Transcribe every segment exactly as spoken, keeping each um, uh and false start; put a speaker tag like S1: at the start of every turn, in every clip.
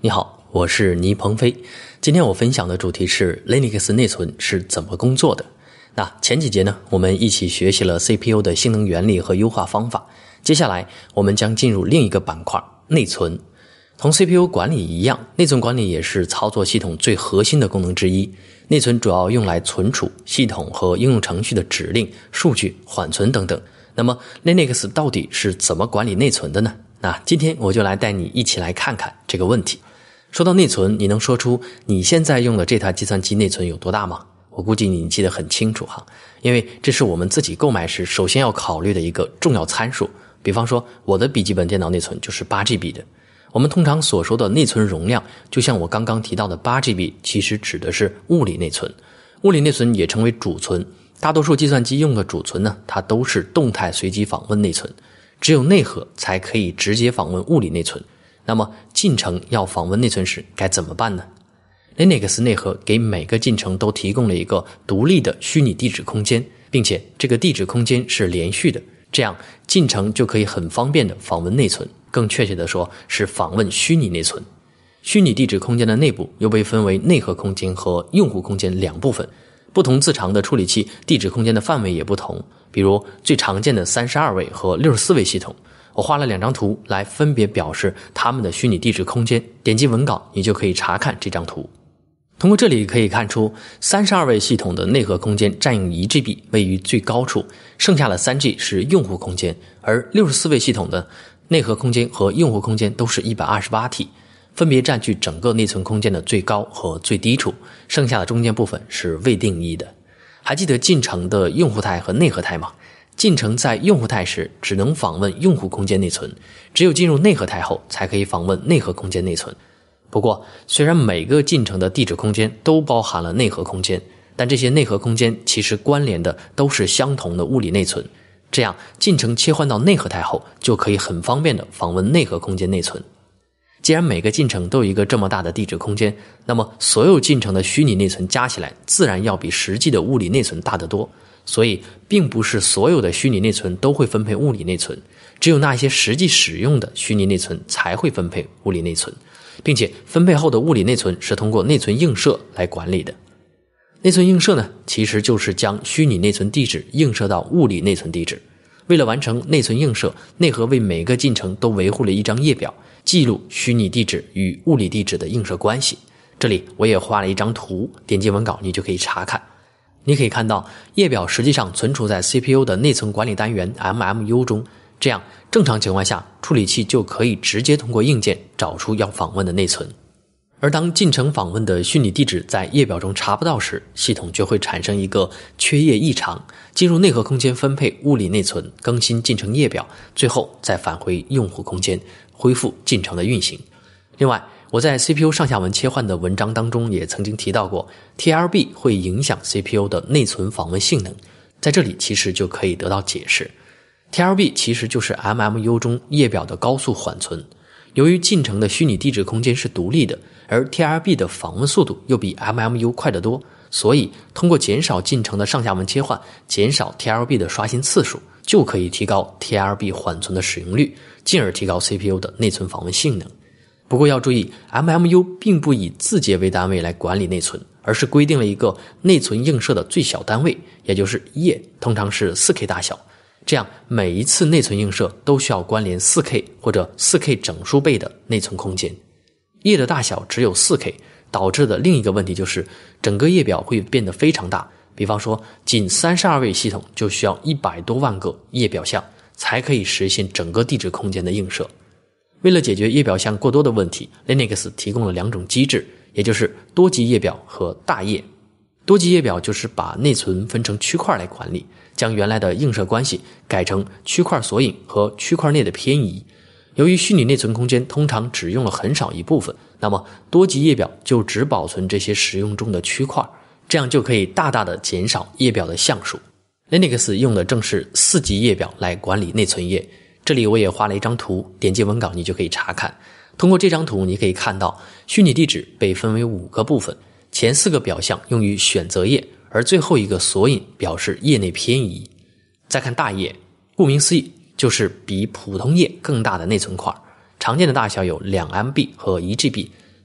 S1: 你好，我是倪鹏飞。今天我分享的主题是 Linux 内存是怎么工作的。那前几节呢，我们一起学习了 C P U 的性能原理和优化方法。接下来我们将进入另一个板块，内存。同 C P U 管理一样，内存管理也是操作系统最核心的功能之一。内存主要用来存储系统和应用程序的指令、数据、缓存等等。那么 Linux 到底是怎么管理内存的呢？那今天我就来带你一起来看看这个问题。说到内存，你能说出你现在用的这台计算机内存有多大吗？我估计你记得很清楚哈，因为这是我们自己购买时首先要考虑的一个重要参数。比方说我的笔记本电脑内存就是 八 G B 的。我们通常所说的内存容量，就像我刚刚提到的 八 G B， 其实指的是物理内存。物理内存也称为主存，大多数计算机用的主存呢，它都是动态随机访问内存，只有内核才可以直接访问物理内存。那么进程要访问内存时该怎么办呢？ Linux 内核给每个进程都提供了一个独立的虚拟地址空间，并且这个地址空间是连续的，这样进程就可以很方便的访问内存，更确切的说是访问虚拟内存。虚拟地址空间的内部又被分为内核空间和用户空间两部分，不同字长的处理器地址空间的范围也不同，比如最常见的三十二位和六十四位系统，我画了两张图来分别表示它们的虚拟地址空间，点击文稿你就可以查看这张图。通过这里可以看出，三十二位系统的内核空间占用 一 G B， 位于最高处，剩下的 三 G 是用户空间，而六十四位系统的内核空间和用户空间都是 一百二十八 T， 分别占据整个内存空间的最高和最低处，剩下的中间部分是未定义的。还记得进程的用户态和内核态吗？进程在用户态时只能访问用户空间内存，只有进入内核态后才可以访问内核空间内存。不过虽然每个进程的地址空间都包含了内核空间，但这些内核空间其实关联的都是相同的物理内存，这样进程切换到内核态后就可以很方便的访问内核空间内存。既然每个进程都有一个这么大的地址空间，那么所有进程的虚拟内存加起来自然要比实际的物理内存大得多，所以并不是所有的虚拟内存都会分配物理内存，只有那些实际使用的虚拟内存才会分配物理内存，并且分配后的物理内存是通过内存映射来管理的。内存映射呢，其实就是将虚拟内存地址映射到物理内存地址。为了完成内存映射，内核为每个进程都维护了一张页表，记录虚拟地址与物理地址的映射关系。这里我也画了一张图，点击文稿你就可以查看。你可以看到页表实际上存储在 C P U 的内存管理单元 M M U 中，这样正常情况下处理器就可以直接通过硬件找出要访问的内存。而当进程访问的虚拟地址在页表中查不到时，系统就会产生一个缺页异常，进入内核空间分配物理内存，更新进程页表，最后再返回用户空间，恢复进程的运行。另外，我在 C P U 上下文切换的文章当中也曾经提到过 T L B 会影响 C P U 的内存访问性能，在这里其实就可以得到解释。 T L B 其实就是 M M U 中页表的高速缓存，由于进程的虚拟地址空间是独立的，而 T L B 的访问速度又比 M M U 快得多，所以通过减少进程的上下文切换，减少 T L B 的刷新次数，就可以提高 T L B 缓存的使用率，进而提高 C P U 的内存访问性能。不过要注意， M M U 并不以字节为单位来管理内存，而是规定了一个内存映射的最小单位，也就是页，通常是 四 K 大小。这样每一次内存映射都需要关联 四 K 或者 四 K 整数倍的内存空间。页的大小只有 四 K， 导致的另一个问题就是整个页表会变得非常大，比方说仅三十二位系统就需要一百多万个页表项才可以实现整个地址空间的映射。为了解决页表项过多的问题， Linux 提供了两种机制，也就是多级页表和大页。多级页表就是把内存分成区块来管理，将原来的映射关系改成区块索引和区块内的偏移。由于虚拟内存空间通常只用了很少一部分，那么多级页表就只保存这些使用中的区块，这样就可以大大的减少页表的项数。 Linux 用的正是四级页表来管理内存页，这里我也画了一张图，点击文稿你就可以查看。通过这张图你可以看到虚拟地址被分为五个部分，前四个表象用于选择页，而最后一个索引表示页内偏移。再看大页，顾名思义就是比普通页更大的内存块，常见的大小有 两 M B 和 一 G B，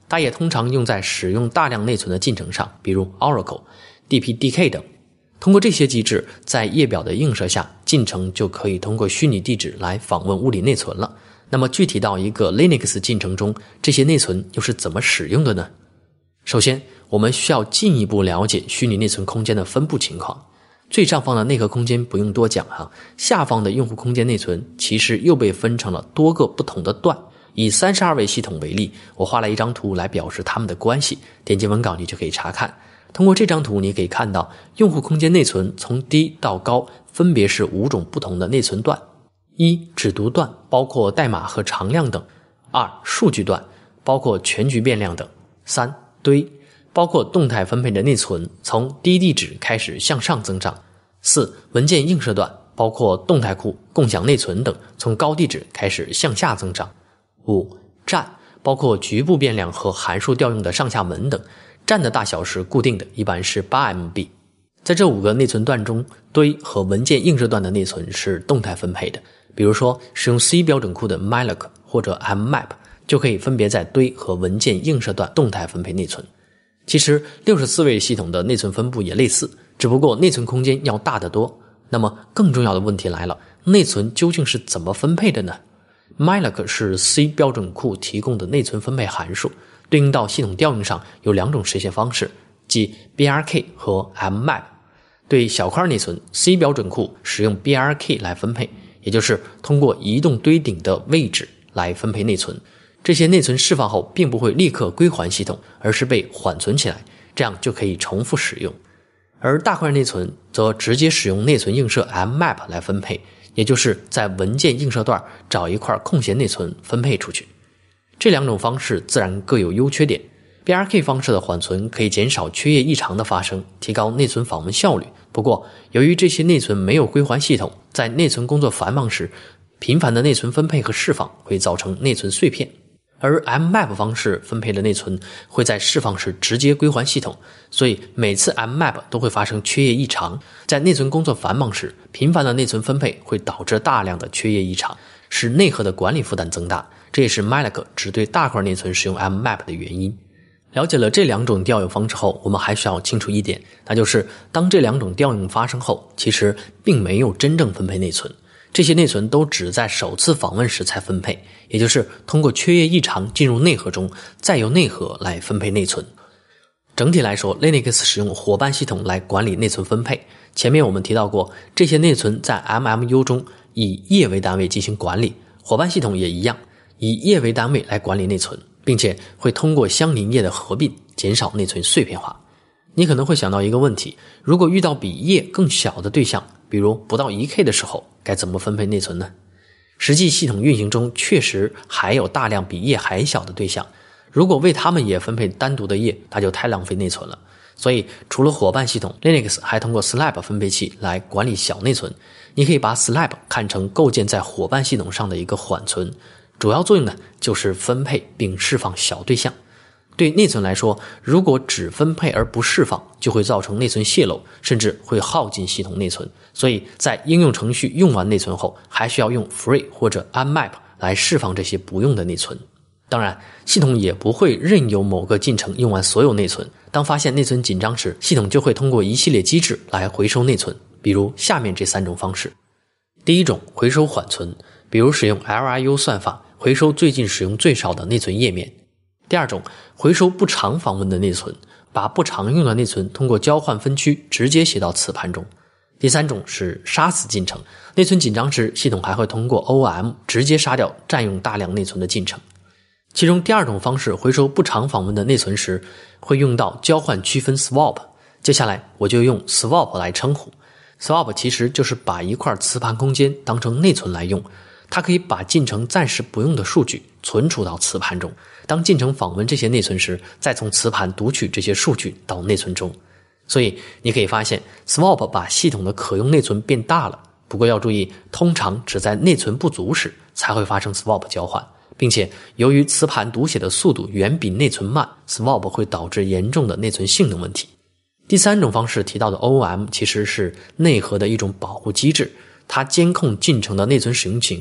S1: 它也通常用在使用大量内存的进程上，比如 Oracle、D P D K 等。通过这些机制，在页表的映射下，进程就可以通过虚拟地址来访问物理内存了。那么具体到一个 Linux 进程中，这些内存又是怎么使用的呢？首先，我们需要进一步了解虚拟内存空间的分布情况。最上方的内核空间不用多讲哈，下方的用户空间内存其实又被分成了多个不同的段。以三十二位系统为例，我画了一张图来表示它们的关系，点击文稿你就可以查看。通过这张图你可以看到，用户空间内存从低到高分别是五种不同的内存段：一、只读段，包括代码和常量等；二、数据段，包括全局变量等；三、堆，包括动态分配的内存，从低地址开始向上增长；四、文件映射段，包括动态库、共享内存等，从高地址开始向下增长；五、站，包括局部变量和函数调用的上下文等，站的大小是固定的，一般是 八 M B。 在这五个内存段中，堆和文件映射段的内存是动态分配的，比如说使用 C 标准库的 malloc 或者 mmap 就可以分别在堆和文件映射段动态分配内存。其实六十四位系统的内存分布也类似，只不过内存空间要大得多。那么更重要的问题来了，内存究竟是怎么分配的呢？ malloc 是 C 标准库提供的内存分配函数，对应到系统调用上有两种实现方式，即 B R K 和 mmap。 对小块内存， C 标准库使用 B R K 来分配，也就是通过移动堆顶的位置来分配内存。这些内存释放后并不会立刻归还系统，而是被缓存起来，这样就可以重复使用。而大块内存则直接使用内存映射 mmap 来分配，也就是在文件映射段找一块空闲内存分配出去。这两种方式自然各有优缺点。 B R K 方式的缓存可以减少缺页异常的发生，提高内存访问效率。不过由于这些内存没有归还系统，在内存工作繁忙时，频繁的内存分配和释放会造成内存碎片。而 mmap 方式分配的内存会在释放时直接归还系统，所以每次 mmap 都会发生缺页异常。在内存工作繁忙时，频繁的内存分配会导致大量的缺页异常，使内核的管理负担增大，这也是 malloc 只对大块内存使用 mmap 的原因。了解了这两种调用方式后，我们还需要清楚一点，那就是当这两种调用发生后，其实并没有真正分配内存，这些内存都只在首次访问时才分配，也就是通过缺页异常进入内核中，再由内核来分配内存。整体来说， Linux 使用伙伴系统来管理内存分配。前面我们提到过，这些内存在 M M U 中以页为单位进行管理，伙伴系统也一样，以页为单位来管理内存，并且会通过相邻页的合并减少内存碎片化。你可能会想到一个问题，如果遇到比页更小的对象，比如不到 一 K 的时候，该怎么分配内存呢？实际系统运行中确实还有大量比页还小的对象，如果为他们也分配单独的页，那就太浪费内存了。所以除了伙伴系统， Linux 还通过 Slab 分配器来管理小内存。你可以把 Slab 看成构建在伙伴系统上的一个缓存，主要作用呢就是分配并释放小对象。对内存来说，如果只分配而不释放，就会造成内存泄漏，甚至会耗尽系统内存。所以在应用程序用完内存后，还需要用 free 或者 mmap 来释放这些不用的内存。当然，系统也不会任由某个进程用完所有内存，当发现内存紧张时，系统就会通过一系列机制来回收内存，比如下面这三种方式。第一种，回收缓存，比如使用 L R U 算法回收最近使用最少的内存页面。第二种，回收不常访问的内存，把不常用的内存通过交换分区直接写到磁盘中。第三种是杀死进程，内存紧张时，系统还会通过 O M 直接杀掉占用大量内存的进程。其中第二种方式回收不常访问的内存时，会用到交换区分 swap， 接下来我就用 swap 来称呼。 swap 其实就是把一块磁盘空间当成内存来用，它可以把进程暂时不用的数据存储到磁盘中，当进程访问这些内存时，再从磁盘读取这些数据到内存中。所以你可以发现 swap 把系统的可用内存变大了，不过要注意，通常只在内存不足时才会发生 swap 交换，并且由于磁盘读写的速度远比内存慢， swap 会导致严重的内存性能问题。第三种方式提到的 O M 其实是内核的一种保护机制，它监控进程的内存使用情况，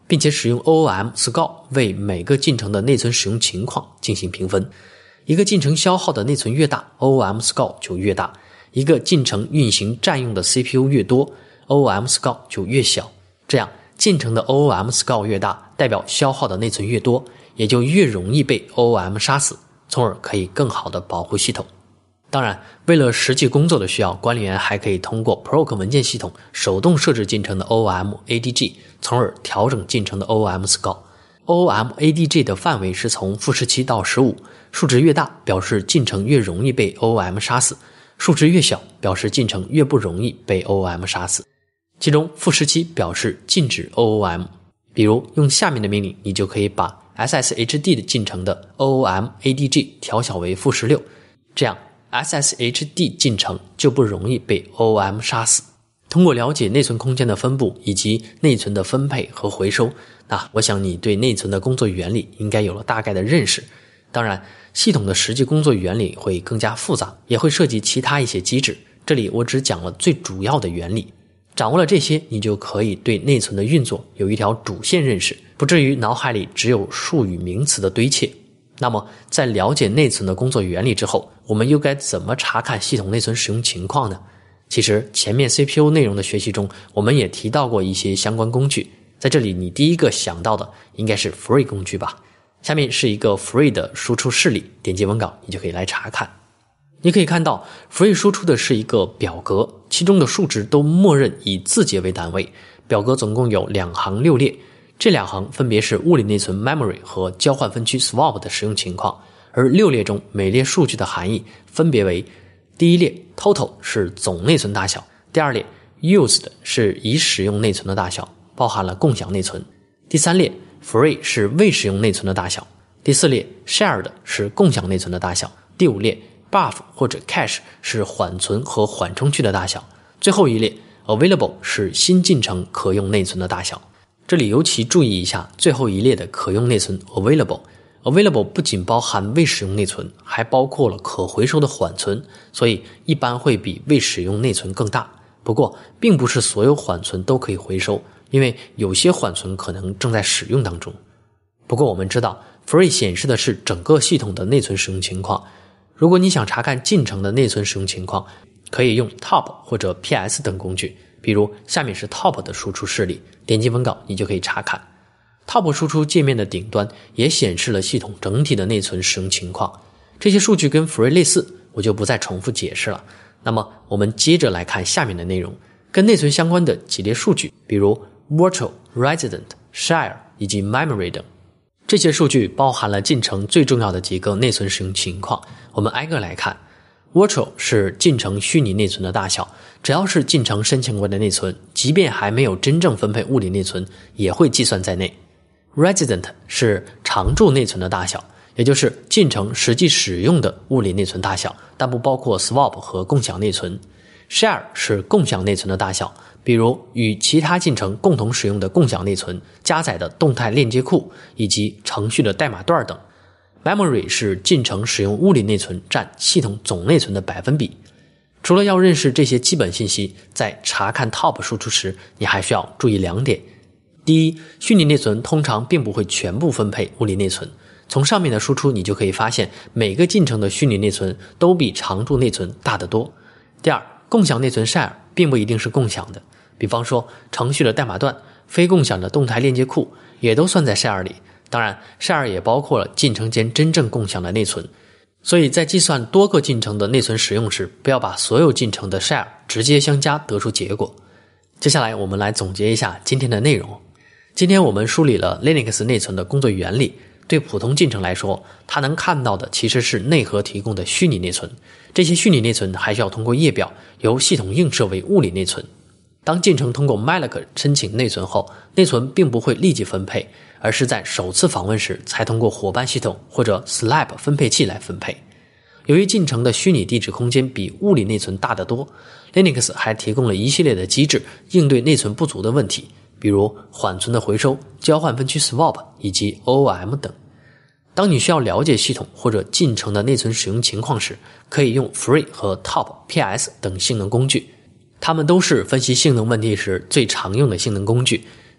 S1: 并且使用 O O M Score 为每个进程的内存使用情况进行评分。一个进程消耗的内存越大， O O M Score 就越大；一个进程运行占用的 C P U 越多， O O M Score 就越小。这样进程的 O O M Score 越大，代表消耗的内存越多，也就越容易被 O O M 杀死，从而可以更好的保护系统。当然，为了实际工作的需要，管理员还可以通过 Proc 文件系统手动设置进程的 O O M A D G， 从而调整进程的 O O M Score。O O M A D G 的范围是从负十七到十五，数值越大表示进程越容易被 O O M 杀死，数值越小表示进程越不容易被 O O M 杀死。其中负十七表示禁止 O O M， 比如用下面的命令，你就可以把 S S H D 的进程的 O O M A D G 调小为负十六，这样 S S H D 进程就不容易被 O O M 杀死。通过了解内存空间的分布以及内存的分配和回收，那我想你对内存的工作原理应该有了大概的认识。当然，系统的实际工作原理会更加复杂，也会涉及其他一些机制，这里我只讲了最主要的原理。掌握了这些，你就可以对内存的运作有一条主线认识，不至于脑海里只有术语名词的堆砌。那么在了解内存的工作原理之后，我们又该怎么查看系统内存使用情况呢？其实前面 C P U 内容的学习中，我们也提到过一些相关工具，在这里你第一个想到的应该是 Free 工具吧。下面是一个 Free 的输出示例，点击文稿你就可以来查看。你可以看到 Free 输出的是一个表格，其中的数值都默认以字节为单位，表格总共有两行六列，这两行分别是物理内存 memory 和交换分区 swap 的使用情况，而六列中每列数据的含义分别为：第一列 total 是总内存大小，第二列 used 是已使用内存的大小，包含了共享内存，第三列 free 是未使用内存的大小，第四列 shared 是共享内存的大小，第五列 buff 或者 cache 是缓存和缓冲区的大小，最后一列 available 是新进程可用内存的大小。这里尤其注意一下最后一列的可用内存 available。 available 不仅包含未使用内存，还包括了可回收的缓存，所以一般会比未使用内存更大。不过并不是所有缓存都可以回收，因为有些缓存可能正在使用当中。不过我们知道 Free 显示的是整个系统的内存使用情况，如果你想查看进程的内存使用情况，可以用 Top 或者 P S 等工具，比如下面是 Top 的输出示例，点击文稿你就可以查看。 Top 输出界面的顶端也显示了系统整体的内存使用情况，这些数据跟 Free 类似，我就不再重复解释了。那么我们接着来看下面的内容，跟内存相关的几列数据，比如 Virtual, Resident, Share 以及 Memory 等。这些数据包含了进程最重要的几个内存使用情况，我们挨个来看。Virtual 是进程虚拟内存的大小，只要是进程申请过的内存，即便还没有真正分配物理内存，也会计算在内。Resident 是常驻内存的大小，也就是进程实际使用的物理内存大小，但不包括 swap 和共享内存。Share 是共享内存的大小，比如与其他进程共同使用的共享内存、加载的动态链接库以及程序的代码段等。Memory 是进程使用物理内存占系统总内存的百分比。除了要认识这些基本信息，在查看 Top 输出时，你还需要注意两点。第一，虚拟内存通常并不会全部分配物理内存，从上面的输出你就可以发现，每个进程的虚拟内存都比常驻内存大得多。第二，共享内存 share 并不一定是共享的，比方说程序的代码段、非共享的动态链接库也都算在 share 里，当然 share 也包括了进程间真正共享的内存。所以在计算多个进程的内存使用时，不要把所有进程的 share 直接相加得出结果。接下来我们来总结一下今天的内容。今天我们梳理了 Linux 内存的工作原理，对普通进程来说，它能看到的其实是内核提供的虚拟内存，这些虚拟内存还需要通过页表由系统映射为物理内存。当进程通过 malloc 申请内存后，内存并不会立即分配，而是在首次访问时才通过伙伴系统或者 slab 分配器来分配。由于进程的虚拟地址空间比物理内存大得多， Linux 还提供了一系列的机制应对内存不足的问题，比如缓存的回收、交换分区 swap 以及 O O M 等。当你需要了解系统或者进程的内存使用情况时，可以用 Free 和 Top、P S 等性能工具，它们都是分析性能问题时最常用的性能工具。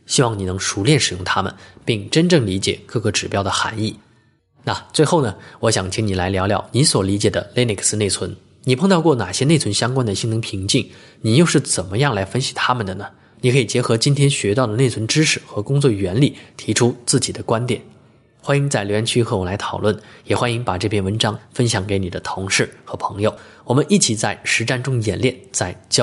S1: 希望你能熟练使用它们，并真正理解各个指标的含义。那最后呢，我想请你来聊聊你所理解的 Linux 内存，你碰到过哪些内存相关的性能瓶颈，你又是怎么样来分析它们的呢？你可以结合今天学到的内存知识和工作原理，提出自己的观点。欢迎在留言区和我来讨论，也欢迎把这篇文章分享给你的同事和朋友，我们一起在实战中演练，在教